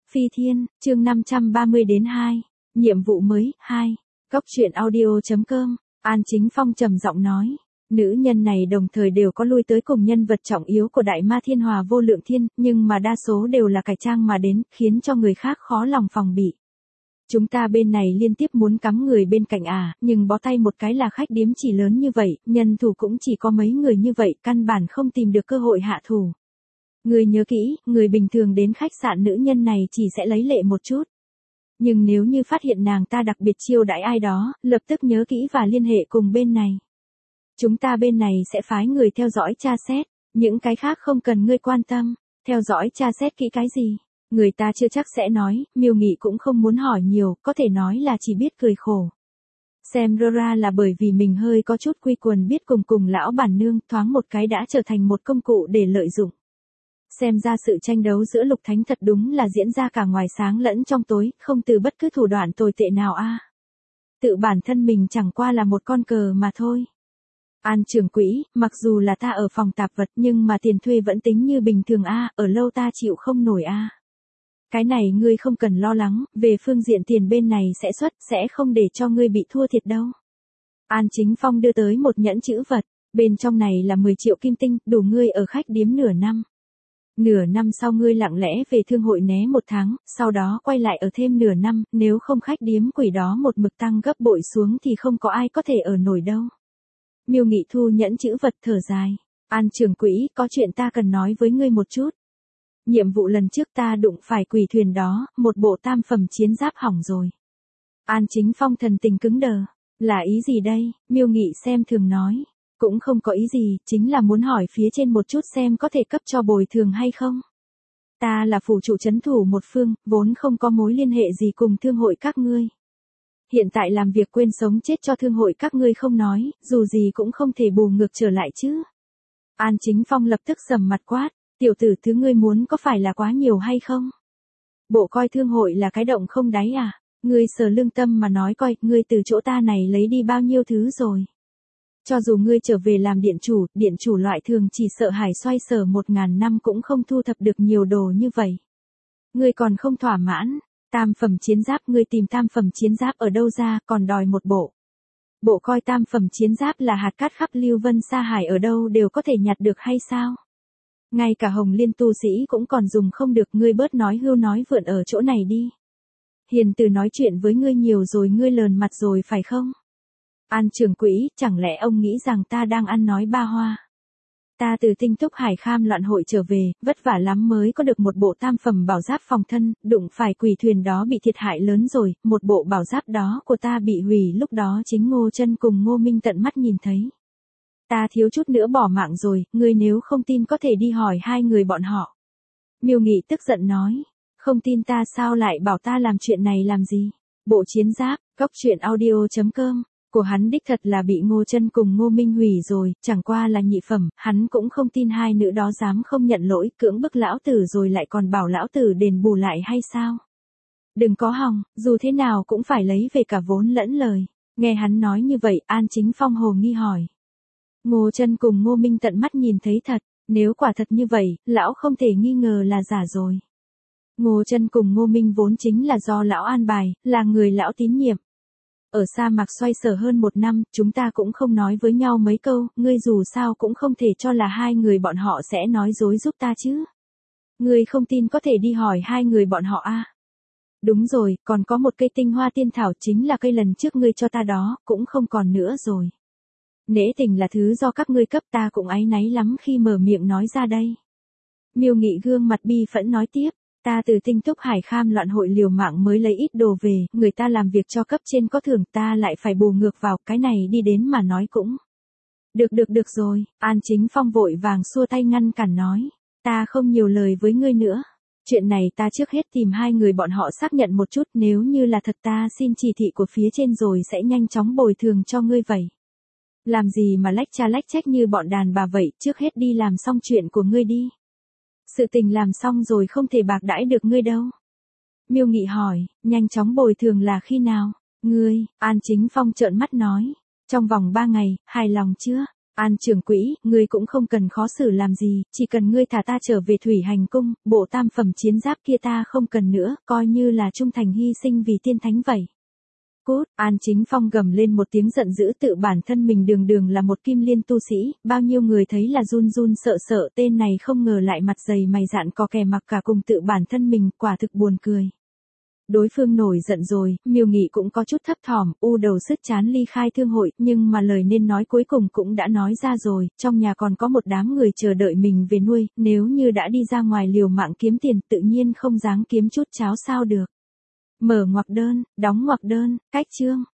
Phi Thiên, chương 530-2, nhiệm vụ mới, 2, Cốc truyện audio.com, An Chính Phong trầm giọng nói. Nữ nhân này đồng thời đều có lui tới cùng nhân vật trọng yếu của Đại Ma Thiên Hòa Vô Lượng Thiên, nhưng mà đa số đều là cải trang mà đến, khiến cho người khác khó lòng phòng bị. Chúng ta bên này liên tiếp muốn cắm người bên cạnh nhưng bó tay một cái là khách điếm chỉ lớn như vậy, nhân thủ cũng chỉ có mấy người như vậy, căn bản không tìm được cơ hội hạ thủ. Người nhớ kỹ, người bình thường đến khách sạn nữ nhân này chỉ sẽ lấy lệ một chút. Nhưng nếu như phát hiện nàng ta đặc biệt chiêu đãi ai đó, lập tức nhớ kỹ và liên hệ cùng bên này. Chúng ta bên này sẽ phái người theo dõi tra xét, những cái khác không cần ngươi quan tâm, theo dõi tra xét kỹ cái gì. Người ta chưa chắc sẽ nói, Miêu Nghị cũng không muốn hỏi nhiều, có thể nói là chỉ biết cười khổ. Xem ra là bởi vì mình hơi có chút quy quần biết cùng lão bản nương, thoáng một cái đã trở thành một công cụ để lợi dụng. Xem ra sự tranh đấu giữa Lục Thánh thật đúng là diễn ra cả ngoài sáng lẫn trong tối, không từ bất cứ thủ đoạn tồi tệ nào Tự bản thân mình chẳng qua là một con cờ mà thôi. An trưởng quỹ, mặc dù là ta ở phòng tạp vật nhưng mà tiền thuê vẫn tính như bình thường ở lâu ta chịu không nổi Cái này ngươi không cần lo lắng, về phương diện tiền bên này sẽ xuất, sẽ không để cho ngươi bị thua thiệt đâu. An Chính Phong đưa tới một nhẫn chữ vật, bên trong này là 10 triệu kim tinh, đủ ngươi ở khách điếm nửa năm. Nửa năm sau ngươi lặng lẽ về thương hội né 1 tháng, sau đó quay lại ở thêm nửa năm, nếu không khách điếm quỷ đó một mực tăng gấp bội xuống thì không có ai có thể ở nổi đâu. Miêu Nghị thu nhẫn chữ vật thở dài. An trưởng quỹ, có chuyện ta cần nói với ngươi một chút. Nhiệm vụ lần trước ta đụng phải quỷ thuyền đó, một bộ tam phẩm chiến giáp hỏng rồi. An Chính Phong thần tình cứng đờ. Là ý gì đây? Miêu Nghị xem thường nói. Cũng không có ý gì, chính là muốn hỏi phía trên một chút xem có thể cấp cho bồi thường hay không. Ta là phủ chủ trấn thủ một phương, vốn không có mối liên hệ gì cùng thương hội các ngươi. Hiện tại làm việc quên sống chết cho thương hội các ngươi không nói, dù gì cũng không thể bù ngược trở lại chứ. An Chính Phong lập tức sầm mặt quát, tiểu tử thứ ngươi muốn có phải là quá nhiều hay không? Bộ coi thương hội là cái động không đáy Ngươi sờ lương tâm mà nói coi, ngươi từ chỗ ta này lấy đi bao nhiêu thứ rồi. Cho dù ngươi trở về làm điện chủ loại thường chỉ sợ hải xoay sở 1000 năm cũng không thu thập được nhiều đồ như vậy. Ngươi còn không thỏa mãn, tam phẩm chiến giáp ngươi tìm tam phẩm chiến giáp ở đâu ra còn đòi một bộ. Bộ coi tam phẩm chiến giáp là hạt cát khắp Lưu Vân Sa Hải ở đâu đều có thể nhặt được hay sao? Ngay cả Hồng Liên tu sĩ cũng còn dùng không được, ngươi bớt nói hưu nói vượn ở chỗ này đi. Hiền từ nói chuyện với ngươi nhiều rồi, ngươi lờn mặt rồi phải không? An trưởng quỹ, chẳng lẽ ông nghĩ rằng ta đang ăn nói ba hoa? Ta từ Tinh Túc Hải Kham loạn hội trở về, vất vả lắm mới có được một bộ tam phẩm bảo giáp phòng thân, đụng phải quỷ thuyền đó bị thiệt hại lớn rồi, một bộ bảo giáp đó của ta bị hủy, lúc đó chính Ngô Chân cùng Ngô Minh tận mắt nhìn thấy. Ta thiếu chút nữa bỏ mạng rồi, ngươi nếu không tin có thể đi hỏi hai người bọn họ. Miêu Nghị tức giận nói, không tin ta sao lại bảo ta làm chuyện này làm gì? Bộ chiến giáp, Cốc truyện audio.com. Của hắn đích thật là bị Ngô Chân cùng Ngô Minh hủy rồi, chẳng qua là nhị phẩm, hắn cũng không tin hai nữ đó dám không nhận lỗi, cưỡng bức lão tử rồi lại còn bảo lão tử đền bù lại hay sao? Đừng có hòng, dù thế nào cũng phải lấy về cả vốn lẫn lời. Nghe hắn nói như vậy, An Chính Phong hồ nghi hỏi. Ngô Chân cùng Ngô Minh tận mắt nhìn thấy thật, nếu quả thật như vậy, lão không thể nghi ngờ là giả rồi. Ngô Chân cùng Ngô Minh vốn chính là do lão an bài, là người lão tín nhiệm. Ở sa mạc xoay sở hơn 1 năm, chúng ta cũng không nói với nhau mấy câu, ngươi dù sao cũng không thể cho là hai người bọn họ sẽ nói dối giúp ta chứ. Ngươi không tin có thể đi hỏi hai người bọn họ Đúng rồi, còn có một cây tinh hoa tiên thảo chính là cây lần trước ngươi cho ta đó, cũng không còn nữa rồi. Nể tình là thứ do các ngươi cấp, ta cũng áy náy lắm khi mở miệng nói ra đây. Miêu Nghị gương mặt bi phẫn nói tiếp. Ta từ Tinh Túc Hải Kham loạn hội liều mạng mới lấy ít đồ về, người ta làm việc cho cấp trên có thưởng, ta lại phải bù ngược vào, cái này đi đến mà nói cũng. Được rồi, An Chính Phong vội vàng xua tay ngăn cản nói. Ta không nhiều lời với ngươi nữa. Chuyện này ta trước hết tìm hai người bọn họ xác nhận một chút, nếu như là thật ta xin chỉ thị của phía trên rồi sẽ nhanh chóng bồi thường cho ngươi vậy. Làm gì mà lách cha lách trách như bọn đàn bà vậy, trước hết đi làm xong chuyện của ngươi đi. Sự tình làm xong rồi không thể bạc đãi được ngươi đâu. Miêu Nghị hỏi, nhanh chóng bồi thường là khi nào? Ngươi, An Chính Phong trợn mắt nói. Trong vòng 3 ngày, hài lòng chưa? An trưởng quỹ, ngươi cũng không cần khó xử làm gì, chỉ cần ngươi thả ta trở về thủy hành cung, bộ tam phẩm chiến giáp kia ta không cần nữa, coi như là trung thành hy sinh vì tiên thánh vậy. Cút, An Chính Phong gầm lên một tiếng giận dữ, tự bản thân mình đường đường là một kim liên tu sĩ, bao nhiêu người thấy là run run sợ sợ, tên này không ngờ lại mặt dày mày dạn có kè mặc cả cùng tự bản thân mình, quả thực buồn cười. Đối phương nổi giận rồi, Miêu Nghị cũng có chút thấp thỏm, u đầu sứt chán ly khai thương hội, nhưng mà lời nên nói cuối cùng cũng đã nói ra rồi, trong nhà còn có một đám người chờ đợi mình về nuôi, nếu như đã đi ra ngoài liều mạng kiếm tiền, tự nhiên không dáng kiếm chút cháo sao được. Mở ngoặc đơn, đóng ngoặc đơn, cách chương.